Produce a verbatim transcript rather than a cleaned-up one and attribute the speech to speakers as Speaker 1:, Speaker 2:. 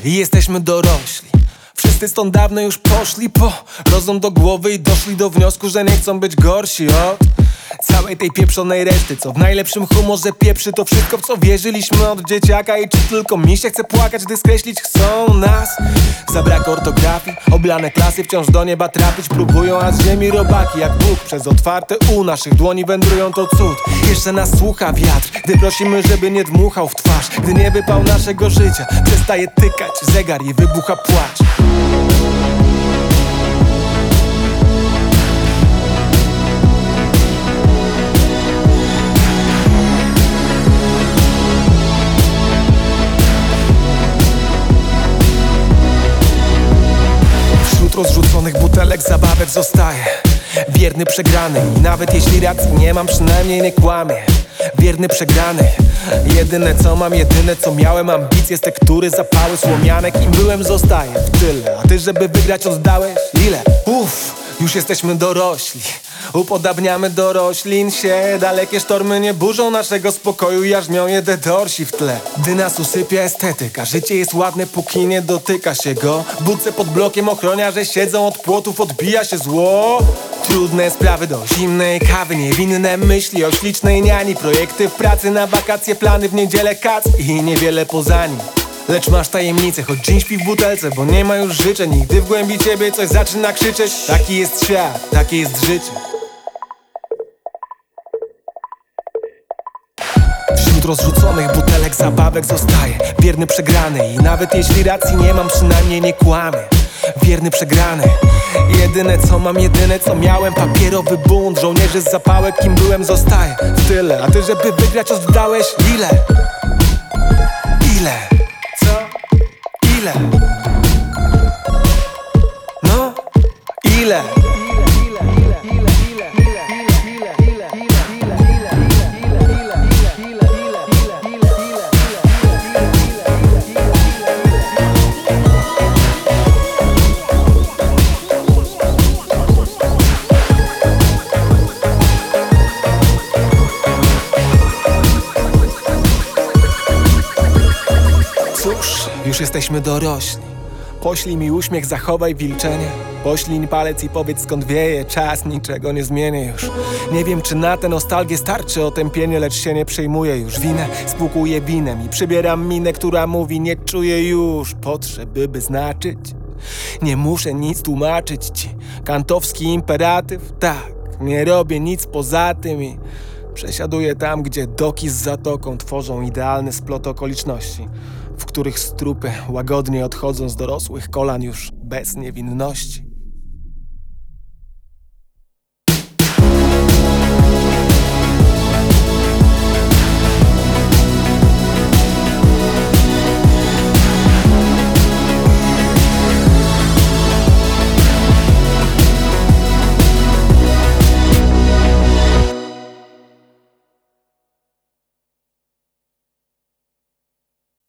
Speaker 1: i jesteśmy dorośli. Wszyscy stąd dawno już poszli po rozum do głowy i doszli do wniosku, że nie chcą być gorsi od całej tej pieprzonej reszty, co w najlepszym humorze pieprzy to wszystko, w co wierzyliśmy od dzieciaka. I czy tylko mi się chce płakać, gdy skreślić chcą nas? Za brak ortografii, oblane klasy wciąż do nieba trafić próbują, a z ziemi robaki jak Bóg przez otwarte u naszych dłoni wędrują, to cud. Jeszcze nas słucha wiatr, gdy prosimy, żeby nie dmuchał w twarz. Gdy nie wypał naszego życia, przestaje tykać zegar i wybucha płacz. Rozrzuconych butelek zabawek zostaje wierny przegrany i nawet jeśli racji nie mam, przynajmniej nie kłamię. Wierny przegrany, jedyne co mam, jedyne co miałem, ambicje z tektury, zapały słomianek. Im byłem, zostaje w tyle, a ty żeby wygrać oddałeś ile? Uff, już jesteśmy dorośli, upodabniamy do roślin się. Dalekie sztormy nie burzą naszego spokoju, jarzmią je dedorsi w tle. Gdy nas usypia estetyka, życie jest ładne póki nie dotyka się go. W budce pod blokiem ochroniarze siedzą, od płotów odbija się zło. Trudne sprawy do zimnej kawy, niewinne myśli o ślicznej niani. Projekty w pracy, na wakacje, plany w niedzielę, kac i niewiele poza nim. Lecz masz tajemnicę, choć dzień śpi w butelce, bo nie ma już życzeń. Nigdy w głębi ciebie coś zaczyna krzyczeć. Taki jest świat, takie jest życie. Wśród rozrzuconych butelek zabawek zostaje wierny przegrany i nawet jeśli racji nie mam, przynajmniej nie kłamię. Wierny przegrany, jedyne co mam, jedyne co miałem, papierowy bunt żołnierzy z zapałek. Kim byłem, zostaje w tyle, a ty żeby wygrać oddałeś ile? Ile? Co? Ile? No? Ile? Cóż, już jesteśmy dorośli. Poślij mi uśmiech, zachowaj milczenie. Poślij palec i powiedz, skąd wieje czas, niczego nie zmienię już. Nie wiem, czy na tę nostalgię starczy otępienie, lecz się nie przejmuję już. Winę spłukuję winem i przybieram minę, która mówi, nie czuję już potrzeby, by znaczyć. Nie muszę nic tłumaczyć ci. Kantowski imperatyw? Tak, nie robię nic poza tym i przesiaduję tam, gdzie doki z zatoką tworzą idealny splot okoliczności, w których strupy łagodnie odchodzą z dorosłych kolan już bez niewinności.